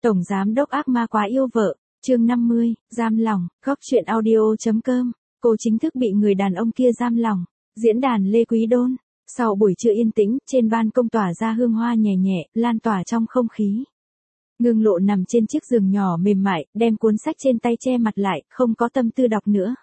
Tổng giám đốc ác ma quá yêu vợ, chương 50, giam lỏng, góc chuyện audio.com, cô chính thức bị người đàn ông kia giam lỏng. Diễn đàn Lê Quý Đôn. Sau buổi trưa yên tĩnh, trên ban công tỏa ra hương hoa nhẹ nhẹ, lan tỏa trong không khí. Ngưng Lộ nằm trên chiếc giường nhỏ mềm mại, đem cuốn sách trên tay che mặt lại, không có tâm tư đọc nữa.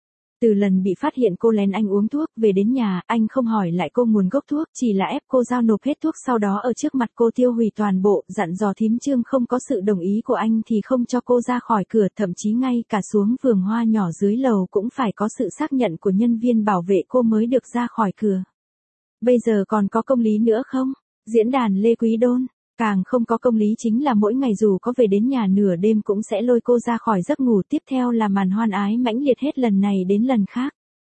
Từ lần bị phát hiện cô lén anh uống thuốc, về đến nhà, anh không hỏi lại cô nguồn gốc thuốc, chỉ là ép cô giao nộp hết thuốc, sau đó ở trước mặt cô tiêu hủy toàn bộ, dặn dò thím Trương không có sự đồng ý của anh thì không cho cô ra khỏi cửa, thậm chí ngay cả xuống vườn hoa nhỏ dưới lầu cũng phải có sự xác nhận của nhân viên bảo vệ cô mới được ra khỏi cửa. Bây giờ còn có công lý nữa không? Diễn đàn Lê Quý Đôn. Càng không có công lý chính là mỗi ngày dù có về đến nhà nửa đêm cũng sẽ lôi cô ra khỏi giấc ngủ, tiếp theo là màn hoan ái mãnh liệt hết lần này đến lần khác.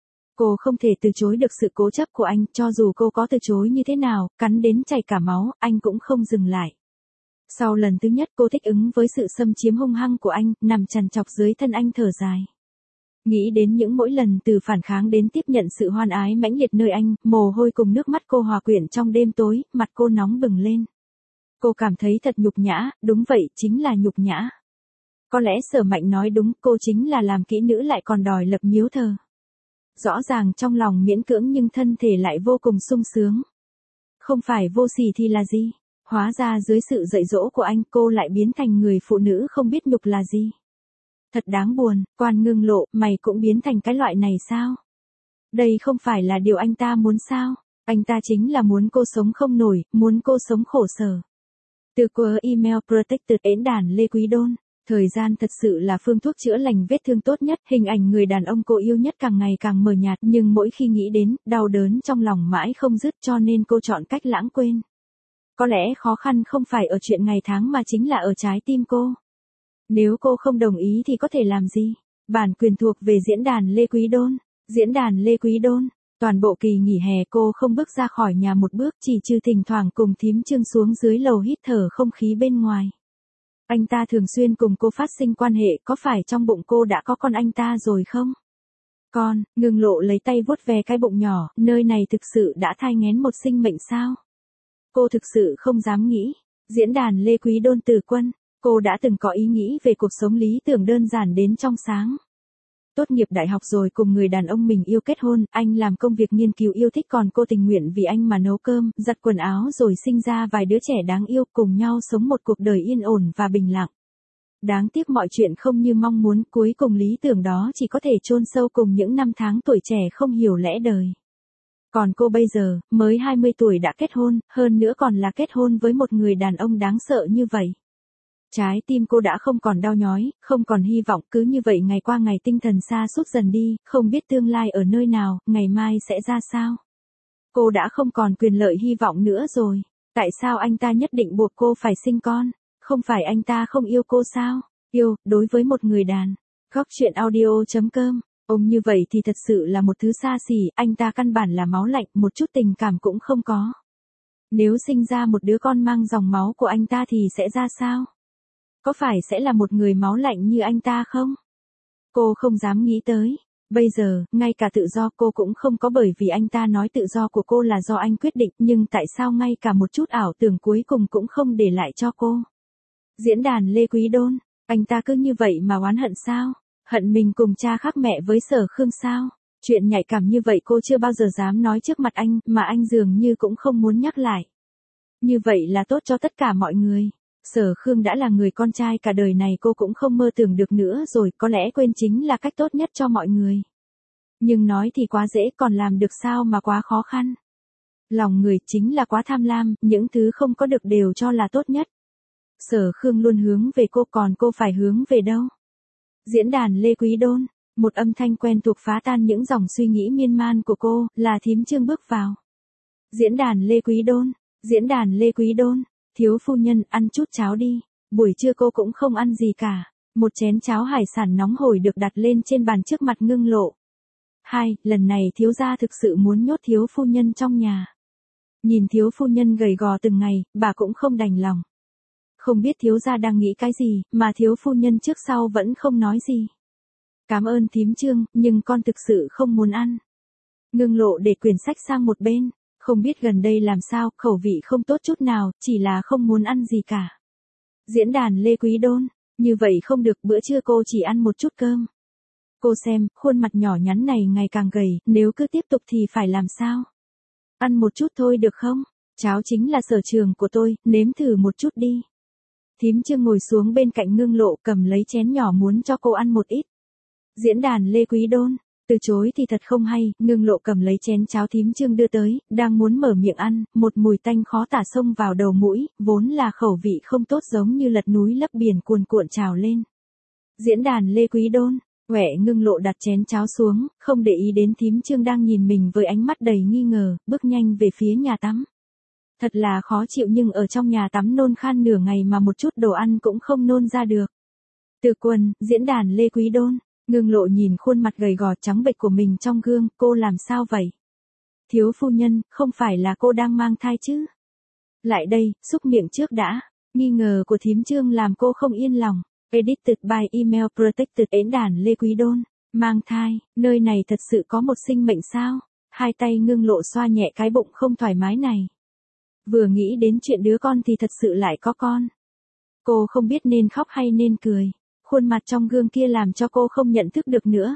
Cô không thể từ chối được sự cố chấp của anh, cho dù cô có từ chối như thế nào, cắn đến chảy cả máu, anh cũng không dừng lại. Sau lần thứ nhất cô thích ứng với sự xâm chiếm hung hăng của anh, nằm trằn trọc dưới thân anh thở dài. Nghĩ đến những mỗi lần từ phản kháng đến tiếp nhận sự hoan ái mãnh liệt nơi anh, mồ hôi cùng nước mắt cô hòa quyện trong đêm tối, mặt cô nóng bừng lên. Cô cảm thấy thật nhục nhã, đúng vậy, chính là nhục nhã. Có lẽ Sở Mạnh nói đúng, cô chính là làm kỹ nữ lại còn đòi lập miếu thờ. Rõ ràng trong lòng miễn cưỡng nhưng thân thể lại vô cùng sung sướng. Không phải vô sỉ thì là gì? Hóa ra dưới sự dạy dỗ của anh cô lại biến thành người phụ nữ không biết nhục là gì. Thật đáng buồn, Quan Ngưng Lộ, mày cũng biến thành cái loại này sao? Đây không phải là điều anh ta muốn sao? Anh ta chính là muốn cô sống không nổi, muốn cô sống khổ sở. Từ qua email Protected đến đàn Lê Quý Đôn. Thời gian thật sự là phương thuốc chữa lành vết thương tốt nhất, hình ảnh người đàn ông cô yêu nhất càng ngày càng mờ nhạt, nhưng mỗi khi nghĩ đến, đau đớn trong lòng mãi không dứt, cho nên cô chọn cách lãng quên. Có lẽ khó khăn không phải ở chuyện ngày tháng mà chính là ở trái tim cô. Nếu cô không đồng ý thì có thể làm gì? Bản quyền thuộc về diễn đàn Lê Quý Đôn. Diễn đàn Lê Quý Đôn. Toàn bộ kỳ nghỉ hè cô không bước ra khỏi nhà một bước, chỉ trừ thỉnh thoảng cùng thím Trương xuống dưới lầu hít thở không khí bên ngoài. Anh ta thường xuyên cùng cô phát sinh quan hệ, có phải trong bụng cô đã có con anh ta rồi không? Con, Ngưng Lộ lấy tay vuốt ve cái bụng nhỏ, nơi này thực sự đã thai nghén một sinh mệnh sao? Cô thực sự không dám nghĩ. Diễn đàn Lê Quý Đôn Từ Quân. Cô đã từng có ý nghĩ về cuộc sống lý tưởng đơn giản đến trong sáng. Tốt nghiệp đại học rồi cùng người đàn ông mình yêu kết hôn, anh làm công việc nghiên cứu yêu thích còn cô tình nguyện vì anh mà nấu cơm, giặt quần áo rồi sinh ra vài đứa trẻ đáng yêu, cùng nhau sống một cuộc đời yên ổn và bình lặng. Đáng tiếc mọi chuyện không như mong muốn, cuối cùng lý tưởng đó chỉ có thể chôn sâu cùng những năm tháng tuổi trẻ không hiểu lẽ đời. Còn cô bây giờ, mới 20 tuổi đã kết hôn, hơn nữa còn là kết hôn với một người đàn ông đáng sợ như vậy. Trái tim cô đã không còn đau nhói, không còn hy vọng, cứ như vậy ngày qua ngày tinh thần sa sút dần đi, không biết tương lai ở nơi nào, ngày mai sẽ ra sao. Cô đã không còn quyền lợi hy vọng nữa rồi. Tại sao anh ta nhất định buộc cô phải sinh con? Không phải anh ta không yêu cô sao? Yêu, đối với một người đàn. Góc chuyện audio.com. Ông như vậy thì thật sự là một thứ xa xỉ, anh ta căn bản là máu lạnh, một chút tình cảm cũng không có. Nếu sinh ra một đứa con mang dòng máu của anh ta thì sẽ ra sao? Có phải sẽ là một người máu lạnh như anh ta không? Cô không dám nghĩ tới. Bây giờ, ngay cả tự do cô cũng không có, bởi vì anh ta nói tự do của cô là do anh quyết định, nhưng tại sao ngay cả một chút ảo tưởng cuối cùng cũng không để lại cho cô? Diễn đàn Lê Quý Đôn. Anh ta cứ như vậy mà oán hận sao? Hận mình cùng cha khác mẹ với Sở Khương sao? Chuyện nhạy cảm như vậy cô chưa bao giờ dám nói trước mặt anh, mà anh dường như cũng không muốn nhắc lại. Như vậy là tốt cho tất cả mọi người. Sở Khương đã là người con trai cả đời này cô cũng không mơ tưởng được nữa rồi, có lẽ quên chính là cách tốt nhất cho mọi người. Nhưng nói thì quá dễ, còn làm được sao mà quá khó khăn. Lòng người chính là quá tham lam, những thứ không có được đều cho là tốt nhất. Sở Khương luôn hướng về cô, còn cô phải hướng về đâu? Diễn đàn Lê Quý Đôn. Một âm thanh quen thuộc phá tan những dòng suy nghĩ miên man của cô, là thím Trương bước vào. Diễn đàn Lê Quý Đôn. Diễn đàn Lê Quý Đôn. Thiếu phu nhân, ăn chút cháo đi. Buổi trưa cô cũng không ăn gì cả. Một chén cháo hải sản nóng hổi được đặt lên trên bàn trước mặt Ngưng Lộ. Lần này thiếu gia thực sự muốn nhốt thiếu phu nhân trong nhà. Nhìn thiếu phu nhân gầy gò từng ngày, bà cũng không đành lòng. Không biết thiếu gia đang nghĩ cái gì, mà thiếu phu nhân trước sau vẫn không nói gì. Cảm ơn thím Trương, nhưng con thực sự không muốn ăn. Ngưng Lộ để quyển sách sang một bên. Không biết gần đây làm sao, khẩu vị không tốt chút nào, chỉ là không muốn ăn gì cả. Diễn đàn Lê Quý Đôn. Như vậy không được, bữa trưa cô chỉ ăn một chút cơm. Cô xem, khuôn mặt nhỏ nhắn này ngày càng gầy, nếu cứ tiếp tục thì phải làm sao? Ăn một chút thôi được không? Cháo chính là sở trường của tôi, nếm thử một chút đi. Thím Trương ngồi xuống bên cạnh Ngưng Lộ, cầm lấy chén nhỏ muốn cho cô ăn một ít. Diễn đàn Lê Quý Đôn. Từ chối thì thật không hay, Ngưng Lộ cầm lấy chén cháo thím Trương đưa tới, đang muốn mở miệng ăn, một mùi tanh khó tả xông vào đầu mũi, vốn là khẩu vị không tốt giống như lật núi lấp biển cuồn cuộn trào lên. Diễn đàn Lê Quý Đôn. Huệ Ngưng Lộ đặt chén cháo xuống, không để ý đến thím Trương đang nhìn mình với ánh mắt đầy nghi ngờ, bước nhanh về phía nhà tắm. Thật là khó chịu, nhưng ở trong nhà tắm nôn khan nửa ngày mà một chút đồ ăn cũng không nôn ra được. Từ Quân, diễn đàn Lê Quý Đôn. Ngưng Lộ nhìn khuôn mặt gầy gò trắng bệch của mình trong gương, cô làm sao vậy? Thiếu phu nhân, không phải là cô đang mang thai chứ? Lại đây, xúc miệng trước đã. Nghi ngờ của thím Trương làm cô không yên lòng. Edited by email protected. Diễn đàn Lê Quý Đôn. Mang thai, nơi này thật sự có một sinh mệnh sao? Hai tay Ngưng Lộ xoa nhẹ cái bụng không thoải mái này. Vừa nghĩ đến chuyện đứa con thì thật sự lại có con. Cô không biết nên khóc hay nên cười. Khuôn mặt trong gương kia làm cho cô không nhận thức được nữa.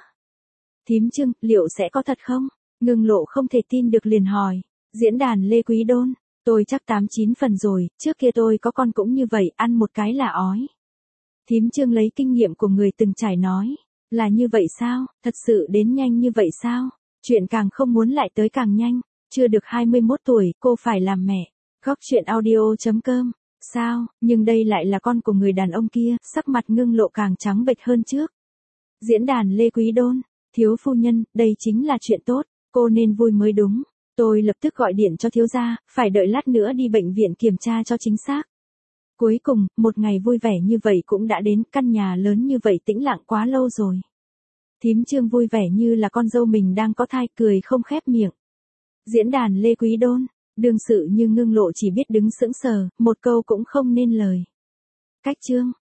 Thím Trương, liệu sẽ có thật không? Ngưng Lộ không thể tin được liền hỏi. Diễn đàn Lê Quý Đôn. Tôi chắc 89 phần rồi, trước kia tôi có con cũng như vậy, ăn một cái là ói. Thím Trương lấy kinh nghiệm của người từng trải nói. Là như vậy sao? Thật sự đến nhanh như vậy sao? Chuyện càng không muốn lại tới càng nhanh. Chưa được 21 tuổi, cô phải làm mẹ. Góc chuyện audio.com. Sao, nhưng đây lại là con của người đàn ông kia, sắc mặt Ngưng Lộ càng trắng bệch hơn trước. Diễn đàn Lê Quý Đôn. Thiếu phu nhân, đây chính là chuyện tốt, cô nên vui mới đúng. Tôi lập tức gọi điện cho thiếu gia, phải đợi lát nữa đi bệnh viện kiểm tra cho chính xác. Cuối cùng, một ngày vui vẻ như vậy cũng đã đến, căn nhà lớn như vậy tĩnh lặng quá lâu rồi. Thím Trương vui vẻ như là con dâu mình đang có thai, cười không khép miệng. Diễn đàn Lê Quý Đôn. Đương sự như Ngưng Lộ chỉ biết đứng sững sờ, một câu cũng không nên lời. Cách chương.